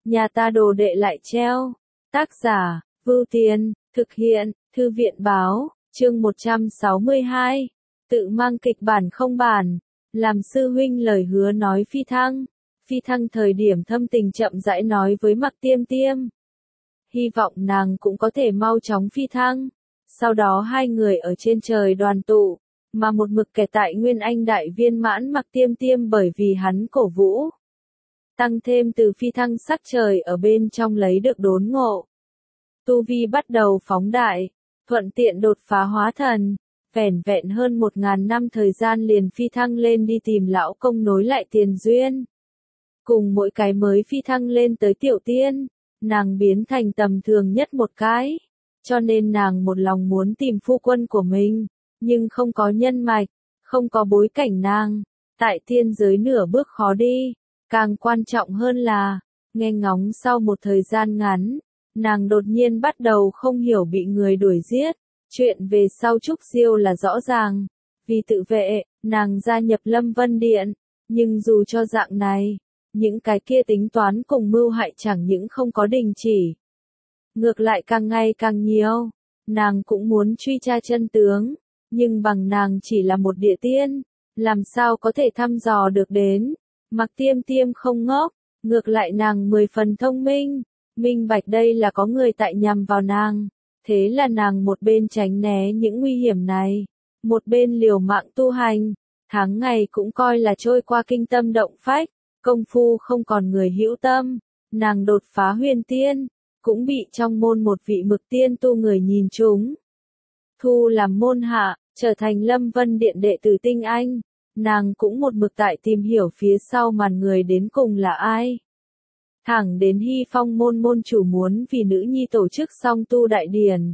nhà ta đồ đệ lại treo. Tác giả, Vưu Tiên, thực hiện, Thư viện báo, chương 162. Tự mang kịch bản không bản, làm sư huynh lời hứa nói phi thăng. Phi thăng thời điểm thâm tình chậm rãi nói với Mạc Tiêm Tiêm. Hy vọng nàng cũng có thể mau chóng phi thăng. Sau đó hai người ở trên trời đoàn tụ, mà một mực kẹt tại Nguyên Anh đại viên mãn Mạc Tiêm Tiêm bởi vì hắn cổ vũ. Tăng thêm từ phi thăng sắc trời ở bên trong lấy được đốn ngộ. Tu vi bắt đầu phóng đại, thuận tiện đột phá hóa thần, vẻn vẹn hơn 1000 năm thời gian liền phi thăng lên đi tìm lão công nối lại tiền duyên. Cùng mỗi cái mới phi thăng lên tới tiểu tiên, nàng biến thành tầm thường nhất một cái, cho nên nàng một lòng muốn tìm phu quân của mình, nhưng không có nhân mạch, không có bối cảnh nàng, tại tiên giới nửa bước khó đi, càng quan trọng hơn là, nghe ngóng sau một thời gian ngắn, nàng đột nhiên bắt đầu không hiểu bị người đuổi giết, chuyện về sau Trúc Diêu là rõ ràng, vì tự vệ, nàng gia nhập Lâm Vân Điện, nhưng dù cho dạng này, những cái kia tính toán cùng mưu hại chẳng những không có đình chỉ. Ngược lại càng ngày càng nhiều, nàng cũng muốn truy tra chân tướng, nhưng bằng nàng chỉ là một địa tiên, làm sao có thể thăm dò được đến. Mạc Tiêm Tiêm không ngốc, ngược lại nàng 10 phần thông minh, minh bạch đây là có người tại nhằm vào nàng, thế là nàng một bên tránh né những nguy hiểm này, một bên liều mạng tu hành, tháng ngày cũng coi là trôi qua kinh tâm động phách. Công phu không còn người hữu tâm, nàng đột phá huyền tiên, cũng bị trong môn một vị mực tiên tu người nhìn trúng. Thu làm môn hạ, trở thành Lâm Vân Điện đệ tử tinh anh, nàng cũng một mực tại tìm hiểu phía sau màn người đến cùng là ai. Thẳng đến Hy Phong môn môn chủ muốn vì nữ nhi tổ chức song tu đại điển.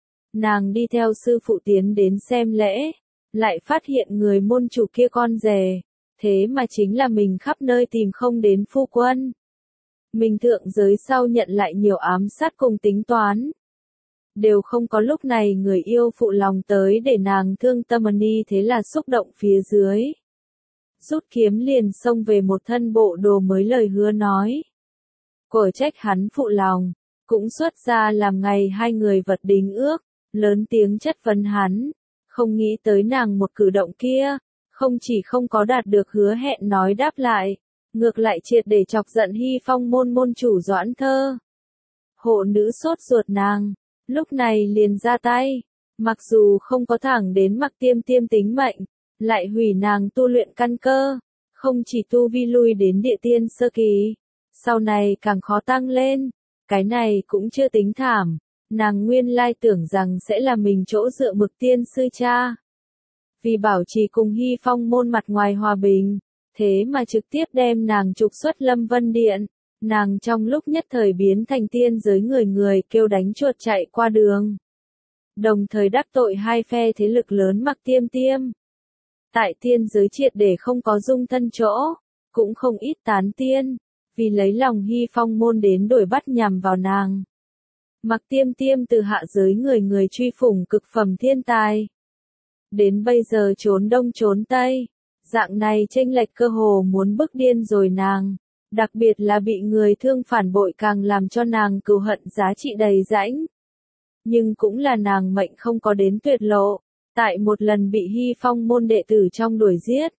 Nàng đi theo sư phụ tiến đến xem lễ, lại phát hiện người môn chủ kia con rể. Thế mà chính là mình khắp nơi tìm không đến phu quân. Mình thượng giới sau nhận lại nhiều ám sát cùng tính toán. Đều không có lúc này người yêu phụ lòng tới để nàng thương tâm ni, thế là xúc động phía dưới. Rút kiếm liền xông về một thân bộ đồ mới lời hứa nói. Cổ trách hắn phụ lòng, cũng xuất ra làm ngày hai người vật đính ước, lớn tiếng chất vấn hắn. Không nghĩ tới nàng một cử động kia. Không chỉ không có đạt được hứa hẹn nói đáp lại, ngược lại triệt để chọc giận Hy Phong môn môn chủ Doãn Thơ. Hộ nữ sốt ruột nàng, lúc này liền ra tay, mặc dù không có thẳng đến Mạc Tiêm Tiêm tính mệnh, lại hủy nàng tu luyện căn cơ, không chỉ tu vi lui đến địa tiên sơ kỳ, sau này càng khó tăng lên, cái này cũng chưa tính thảm, nàng nguyên lai tưởng rằng sẽ là mình chỗ dựa mực tiên sư cha. Vì bảo trì cùng Hy Phong môn mặt ngoài hòa bình, thế mà trực tiếp đem nàng trục xuất Lâm Vân Điện, nàng trong lúc nhất thời biến thành tiên giới người kêu đánh chuột chạy qua đường. Đồng thời đắc tội hai phe thế lực lớn Mạc Tiêm Tiêm. Tại tiên giới triệt để không có dung thân chỗ, cũng không ít tán tiên, vì lấy lòng Hy Phong môn đến đuổi bắt nhằm vào nàng. Mạc Tiêm Tiêm từ hạ giới người truy phủng cực phẩm thiên tài. Đến bây giờ trốn đông trốn tây, dạng này chênh lệch cơ hồ muốn bức điên rồi nàng, đặc biệt là bị người thương phản bội càng làm cho nàng cừu hận giá trị đầy rãnh. Nhưng cũng là nàng mệnh không có đến tuyệt lộ, tại một lần bị Hy Phong môn đệ tử trong đuổi giết.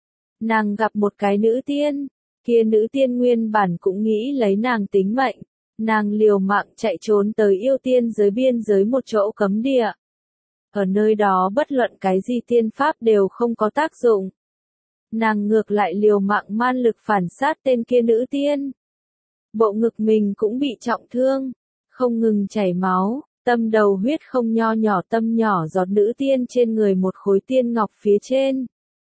Nàng gặp một cái nữ tiên, kia nữ tiên nguyên bản cũng nghĩ lấy nàng tính mệnh, nàng liều mạng chạy trốn tới yêu tiên giới biên giới một chỗ cấm địa. Ở nơi đó bất luận cái gì tiên pháp đều không có tác dụng. Nàng ngược lại liều mạng man lực phản sát tên kia nữ tiên. Bộ ngực mình cũng bị trọng thương, không ngừng chảy máu, tâm đầu huyết không nho nhỏ tâm nhỏ giọt nữ tiên trên người một khối tiên ngọc phía trên.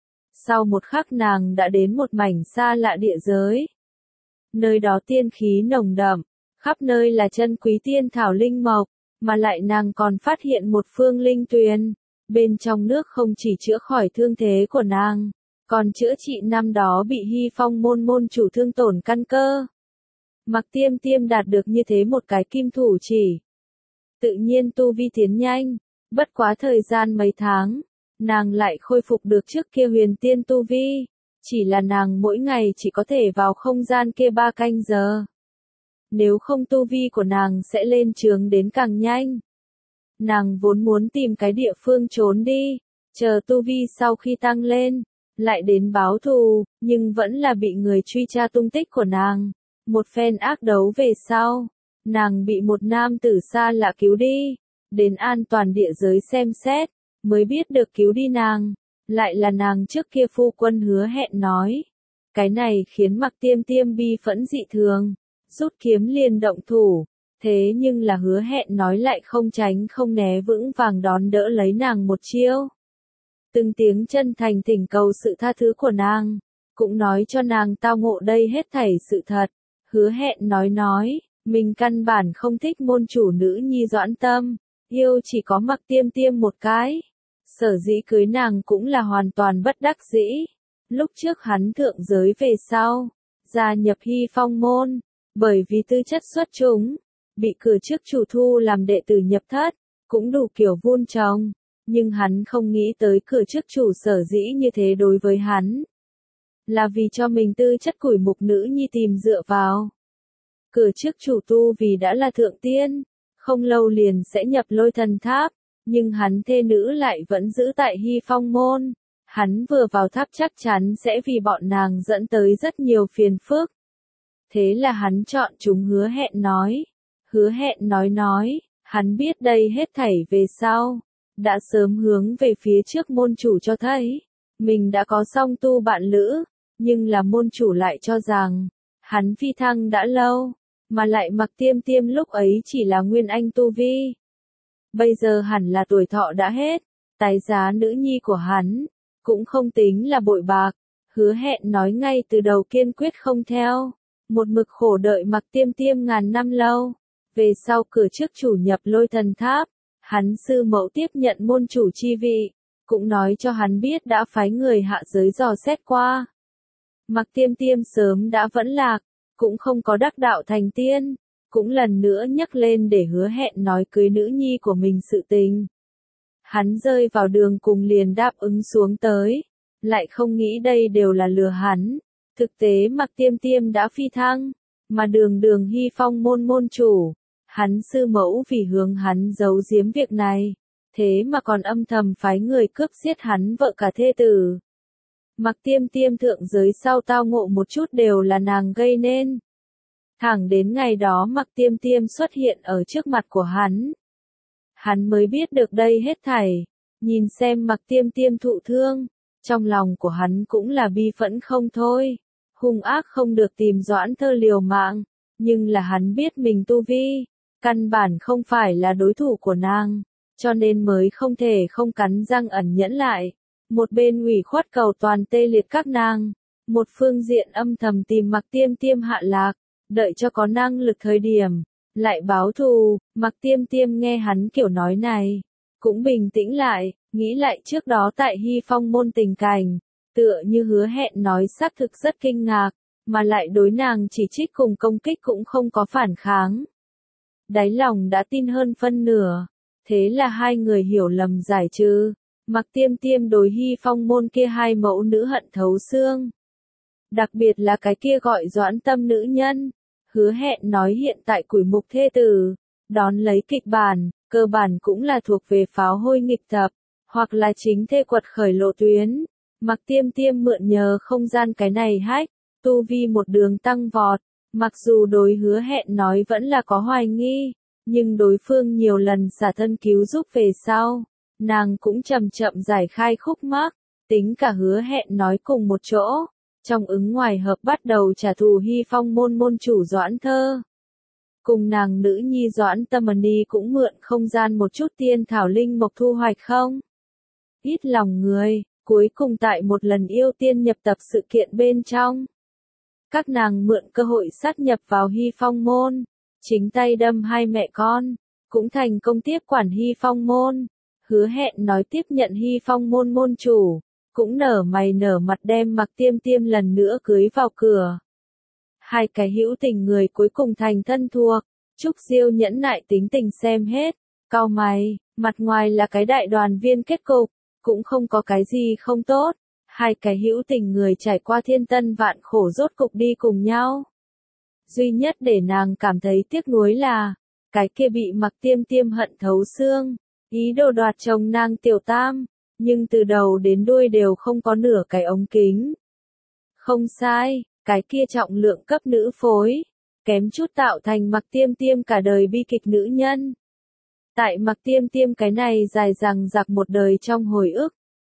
Sau một khắc nàng đã đến một mảnh xa lạ địa giới. Nơi đó tiên khí nồng đậm, khắp nơi là chân quý tiên thảo linh mộc. Mà lại nàng còn phát hiện một phương linh tuyền, bên trong nước không chỉ chữa khỏi thương thế của nàng, còn chữa trị năm đó bị Hy Phong môn môn chủ thương tổn căn cơ. Mạc Tiêm Tiêm đạt được như thế một cái kim thủ chỉ. Tự nhiên tu vi tiến nhanh, bất quá thời gian mấy tháng, nàng lại khôi phục được trước kia huyền tiên tu vi, chỉ là nàng mỗi ngày chỉ có thể vào không gian kia 3 canh giờ. nếu không tu vi của nàng sẽ lên chướng đến càng nhanh. Nàng vốn muốn tìm cái địa phương trốn đi, chờ tu vi sau khi tăng lên, lại đến báo thù, nhưng vẫn là bị người truy tra tung tích của nàng. Một phen ác đấu về sau, nàng bị một nam tử xa lạ cứu đi, đến an toàn địa giới xem xét, mới biết được cứu đi nàng, lại là nàng trước kia phu quân hứa hẹn nói. Cái này khiến Mạc Tiêm Tiêm bi phẫn dị thường, rút kiếm liền động thủ, thế nhưng là hứa hẹn nói lại không tránh không né vững vàng đón đỡ lấy nàng một chiêu. Từng tiếng chân thành thỉnh cầu sự tha thứ của nàng, cũng nói cho nàng tao ngộ đây hết thảy sự thật. Hứa hẹn nói, mình căn bản không thích môn chủ nữ nhi Doãn Tâm, yêu chỉ có Mạc Tiêm Tiêm một cái. Sở dĩ cưới nàng cũng là hoàn toàn bất đắc dĩ. Lúc trước hắn thượng giới về sau, gia nhập Hy Phong môn, bởi vì tư chất xuất chúng, bị cửa trước chủ thu làm đệ tử nhập thất, cũng đủ kiểu vun trồng, nhưng hắn không nghĩ tới cửa trước chủ sở dĩ như thế đối với hắn. Là vì cho mình tư chất củi mục nữ nhi tìm dựa vào. Cửa trước chủ tu vì đã là thượng tiên, không lâu liền sẽ nhập Lôi Thần Tháp, nhưng hắn thê nữ lại vẫn giữ tại Hy Phong môn. Hắn vừa vào tháp chắc chắn sẽ vì bọn nàng dẫn tới rất nhiều phiền phức. Thế là hắn chọn chúng hứa hẹn nói. Hứa hẹn nói, hắn biết đây hết thảy về sau, đã sớm hướng về phía trước môn chủ cho thấy, mình đã có song tu bạn lữ, nhưng là môn chủ lại cho rằng, hắn phi thăng đã lâu, mà lại Mạc Tiêm Tiêm lúc ấy chỉ là nguyên anh tu vi. Bây giờ hẳn là tuổi thọ đã hết, tái giá nữ nhi của hắn, cũng không tính là bội bạc. Hứa hẹn nói ngay từ đầu kiên quyết không theo, một mực khổ đợi Mạc Tiêm Tiêm ngàn năm lâu. Về sau cửa trước chủ nhập Lôi Thần Tháp, hắn sư mẫu tiếp nhận môn chủ chi vị, cũng nói cho hắn biết đã phái người hạ giới dò xét qua. Mạc Tiêm Tiêm sớm đã vẫn lạc, cũng không có đắc đạo thành tiên, cũng lần nữa nhắc lên để hứa hẹn nói cưới nữ nhi của mình sự tình. Hắn rơi vào đường cùng liền đáp ứng xuống tới, lại không nghĩ đây đều là lừa hắn. Thực tế Mạc Tiêm Tiêm đã phi thăng, mà đường Hy Phong môn môn chủ, hắn sư mẫu vì hướng hắn giấu giếm việc này, thế mà còn âm thầm phái người cướp giết hắn vợ cả thê tử. Mạc Tiêm Tiêm thượng giới sau tao ngộ một chút đều là nàng gây nên. Thẳng đến ngày đó Mạc Tiêm Tiêm xuất hiện ở trước mặt của hắn. Hắn mới biết được đây hết thảy, nhìn xem Mạc Tiêm Tiêm thụ thương, trong lòng của hắn cũng là bi phẫn không thôi, hung ác không được tìm Doãn Thơ liều mạng, nhưng là hắn biết mình tu vi, căn bản không phải là đối thủ của nàng, cho nên mới không thể không cắn răng ẩn nhẫn lại. Một bên ủy khuất cầu toàn tê liệt các nàng, một phương diện âm thầm tìm Mạc Tiêm Tiêm hạ lạc, đợi cho có năng lực thời điểm, lại báo thù. Mạc Tiêm Tiêm nghe hắn kiểu nói này, cũng bình tĩnh lại, nghĩ lại trước đó tại Hy Phong môn tình cảnh, tựa như hứa hẹn nói xác thực rất kinh ngạc, mà lại đối nàng chỉ trích cùng công kích cũng không có phản kháng. Đáy lòng đã tin hơn phân nửa, thế là hai người hiểu lầm giải trừ. Mạc Tiêm Tiêm đối Hy Phong môn kia hai mẫu nữ hận thấu xương. Đặc biệt là cái kia gọi Doãn Tâm nữ nhân. Hứa hẹn nói hiện tại củi mục thê tử, đón lấy kịch bản, cơ bản cũng là thuộc về pháo hôi nghịch tập, hoặc là chính thê quật khởi lộ tuyến. Mạc Tiêm Tiêm mượn nhờ không gian cái này hách, tu vi một đường tăng vọt, mặc dù đối hứa hẹn nói vẫn là có hoài nghi, nhưng đối phương nhiều lần xả thân cứu giúp về sau. Nàng cũng chậm chậm giải khai khúc mắc, tính cả hứa hẹn nói cùng một chỗ, trong ứng ngoài hợp bắt đầu trả thù Hy Phong môn môn chủ Doãn Thơ. Cùng nàng nữ nhi Doãn Tâm Ni cũng mượn không gian một chút tiên thảo linh mộc thu hoạch không? Ít lòng người, cuối cùng tại một lần yêu tiên nhập tập sự kiện bên trong. Các nàng mượn cơ hội sát nhập vào Hy Phong môn, chính tay đâm hai mẹ con, cũng thành công tiếp quản Hy Phong môn. Hứa hẹn nói tiếp nhận Hy Phong môn môn chủ, cũng nở mày nở mặt đem Mạc Tiêm Tiêm lần nữa cưới vào cửa. Hai cái hữu tình người cuối cùng thành thân thuộc, Trúc Diêu nhẫn nại tính tình xem hết, cau mày, mặt ngoài là cái đại đoàn viên kết cục, cũng không có cái gì không tốt. Hai cái hữu tình người trải qua thiên tân vạn khổ rốt cục đi cùng nhau. Duy nhất để nàng cảm thấy tiếc nuối là, cái kia bị Mặc Tiêm Tiêm hận thấu xương, ý đồ đoạt chồng nàng Tiểu Tam, nhưng từ đầu đến đuôi đều không có nửa cái ống kính. Không sai, cái kia trọng lượng cấp nữ phối, kém chút tạo thành Mặc Tiêm Tiêm cả đời bi kịch nữ nhân. Tại Mặc Tiêm Tiêm cái này dài dằng dặc một đời trong hồi ức.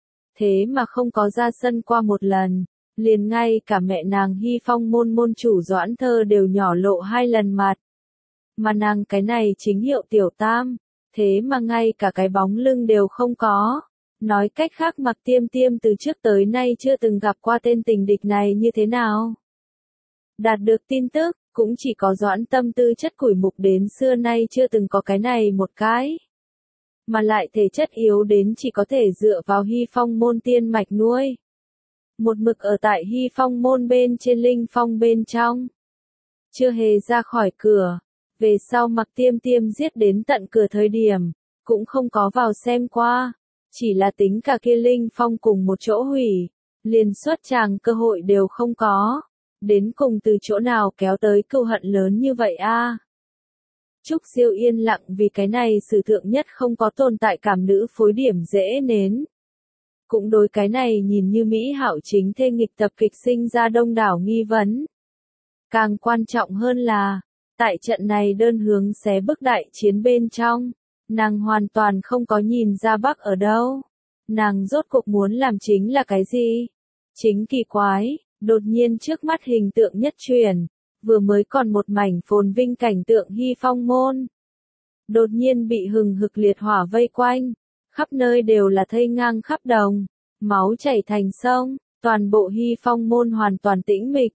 Thế mà không có ra sân qua một lần, liền ngay cả mẹ nàng Hy Phong môn môn chủ Doãn Thơ đều nhỏ lộ 2 lần mặt. Mà nàng cái này chính hiệu Tiểu Tam, thế mà ngay cả cái bóng lưng đều không có. Nói cách khác Mặc Tiêm Tiêm từ trước tới nay chưa từng gặp qua tên tình địch này như thế nào. Đạt được tin tức, cũng chỉ có Doãn Tâm tư chất củi mục đến xưa nay chưa từng có cái này một cái. Mà lại thể chất yếu đến chỉ có thể dựa vào Hy Phong môn tiên mạch nuôi. Một mực ở tại Hy Phong môn bên trên linh phong bên trong. Chưa hề ra khỏi cửa. Về sau Mặc Tiêm Tiêm giết đến tận cửa thời điểm, cũng không có vào xem qua. Chỉ là tính cả kia linh phong cùng một chỗ hủy. Liền xuất tràng cơ hội đều không có. Đến cùng từ chỗ nào kéo tới cừu hận lớn như vậy a? Trúc Siêu yên lặng vì cái này sử thượng nhất không có tồn tại cảm nữ phối điểm dễ nến. Cũng đối cái này nhìn như mỹ hảo chính thê nghịch tập kịch sinh ra đông đảo nghi vấn. Càng quan trọng hơn là, tại trận này đơn hướng xé bức đại chiến bên trong, nàng hoàn toàn không có nhìn ra Bắc ở đâu. Nàng rốt cuộc muốn làm chính là cái gì? Chính kỳ quái, đột nhiên trước mắt hình tượng nhất truyền. Vừa mới còn một mảnh phồn vinh cảnh tượng Hy Phong môn. Đột nhiên bị hừng hực liệt hỏa vây quanh, khắp nơi đều là thây ngang khắp đồng, máu chảy thành sông, toàn bộ Hy Phong môn hoàn toàn tĩnh mịch.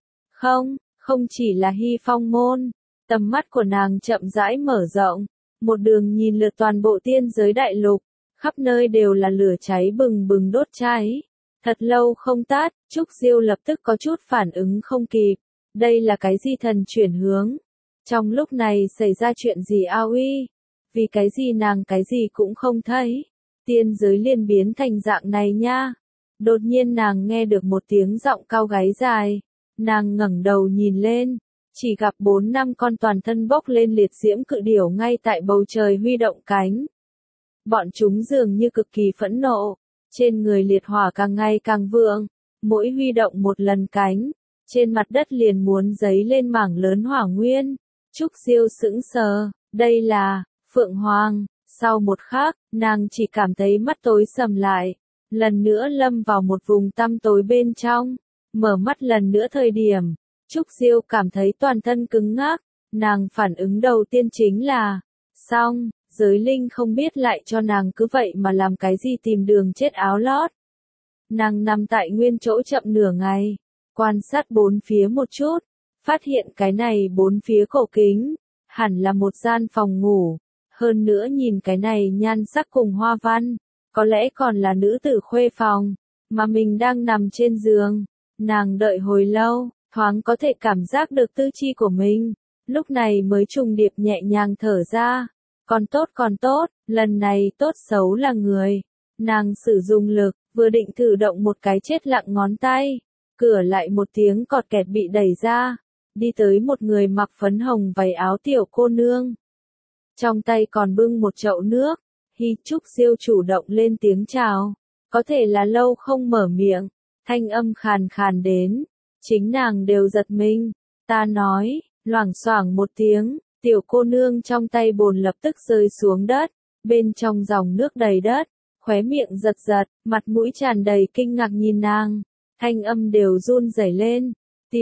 Không chỉ là Hy Phong môn, tầm mắt của nàng chậm rãi mở rộng, một đường nhìn lượt toàn bộ tiên giới đại lục, khắp nơi đều là lửa cháy bừng bừng đốt cháy. Thật lâu không tắt, Trúc Diêu lập tức có chút phản ứng không kịp. Đây là cái gì thần chuyển hướng? Trong lúc này xảy ra chuyện gì ao uy? Vì cái gì nàng cái gì cũng không thấy? Tiên giới liền biến thành dạng này nha. Đột nhiên nàng nghe được một tiếng giọng cao gáy dài. Nàng ngẩng đầu nhìn lên. Chỉ gặp 4-5 con toàn thân bốc lên liệt diễm cự điểu ngay tại bầu trời huy động cánh. Bọn chúng dường như cực kỳ phẫn nộ. Trên người liệt hỏa càng ngày càng vượng. Mỗi huy động một lần cánh. Trên mặt đất liền muốn giấy lên mảng lớn hỏa nguyên. Trúc Diêu sững sờ, đây là Phượng Hoàng. Sau một khắc, nàng chỉ cảm thấy mắt tối sầm lại, lần nữa lâm vào một vùng tăm tối bên trong. Mở mắt lần nữa thời điểm, Trúc Diêu cảm thấy toàn thân cứng ngắc. Nàng phản ứng đầu tiên chính là, xong, giới linh không biết lại cho nàng cứ vậy mà làm cái gì tìm đường chết áo lót. Nàng nằm tại nguyên chỗ chậm nửa ngày. Quan sát bốn phía một chút, phát hiện cái này bốn phía cổ kính, hẳn là một gian phòng ngủ, hơn nữa nhìn cái này nhan sắc cùng hoa văn, có lẽ còn là nữ tử khuê phòng, mà mình đang nằm trên giường, nàng đợi hồi lâu, thoáng có thể cảm giác được tư chi của mình, lúc này mới trùng điệp nhẹ nhàng thở ra, còn tốt, lần này tốt xấu là người, nàng sử dụng lực, vừa định thử động một cái chết lặng ngón tay. Cửa lại một tiếng cọt kẹt bị đẩy ra, đi tới một người mặc phấn hồng váy áo tiểu cô nương. Trong tay còn bưng một chậu nước, Hy Trúc Diêu chủ động lên tiếng chào, có thể là lâu không mở miệng, thanh âm khàn khàn đến, chính nàng đều giật mình, ta nói, loảng xoảng một tiếng, tiểu cô nương trong tay bồn lập tức rơi xuống đất, bên trong dòng nước đầy đất, khóe miệng giật giật, mặt mũi tràn đầy kinh ngạc nhìn nàng. Thanh âm đều run rẩy lên.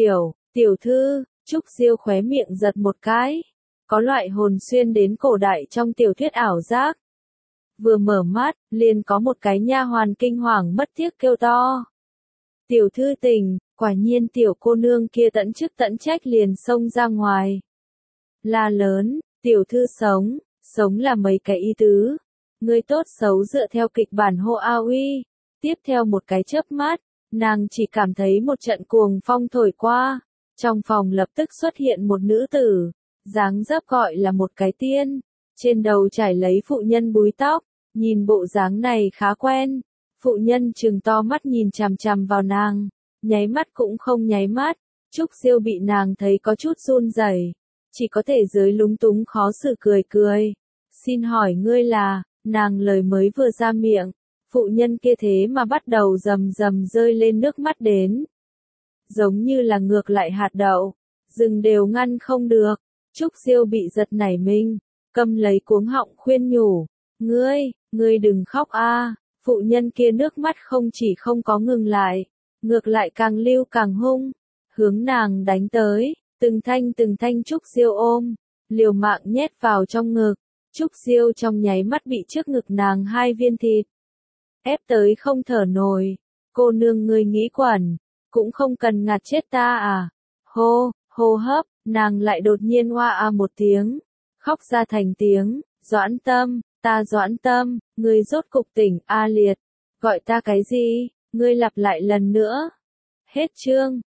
Tiểu thư, Trúc Diêu khóe miệng giật một cái. Có loại hồn xuyên đến cổ đại trong tiểu thuyết ảo giác. Vừa mở mắt, liền có một cái nha hoàn kinh hoàng mất tiếc kêu to. Tiểu thư tình, quả nhiên tiểu cô nương kia tận chức tận trách liền xông ra ngoài. La lớn, tiểu thư sống là mấy cái ý tứ. Người tốt xấu dựa theo kịch bản hô a uy. Tiếp theo một cái chớp mắt. Nàng chỉ cảm thấy một trận cuồng phong thổi qua, trong phòng lập tức xuất hiện một nữ tử, dáng dấp gọi là một cái tiên, trên đầu trải lấy phụ nhân búi tóc, nhìn bộ dáng này khá quen, phụ nhân trừng to mắt nhìn chằm chằm vào nàng, nháy mắt cũng không nháy mắt, Trúc Diêu bị nàng thấy có chút run rẩy, chỉ có thể dưới lúng túng khó xử cười cười. Xin hỏi ngươi là, nàng lời mới vừa ra miệng, phụ nhân kia thế mà bắt đầu rầm rầm rơi lên nước mắt đến. Giống như là ngược lại hạt đậu, dừng đều ngăn không được. Trúc Diêu bị giật nảy mình, cầm lấy cuống họng khuyên nhủ. Ngươi đừng khóc a. Phụ nhân kia nước mắt không chỉ không có ngừng lại, ngược lại càng lưu càng hung, hướng nàng đánh tới, từng thanh Trúc Diêu ôm, liều mạng nhét vào trong ngực. Trúc Diêu trong nháy mắt bị trước ngực nàng 2 viên thịt ép tới không thở nổi. Cô nương ngươi nghĩ quẩn, cũng không cần ngạt chết ta à. Hô hấp, nàng lại đột nhiên oa một tiếng, khóc ra thành tiếng. Doãn Tâm, Doãn Tâm, ngươi rốt cục tỉnh. A Liệt, gọi ta cái gì? Ngươi lặp lại lần nữa. Hết chương.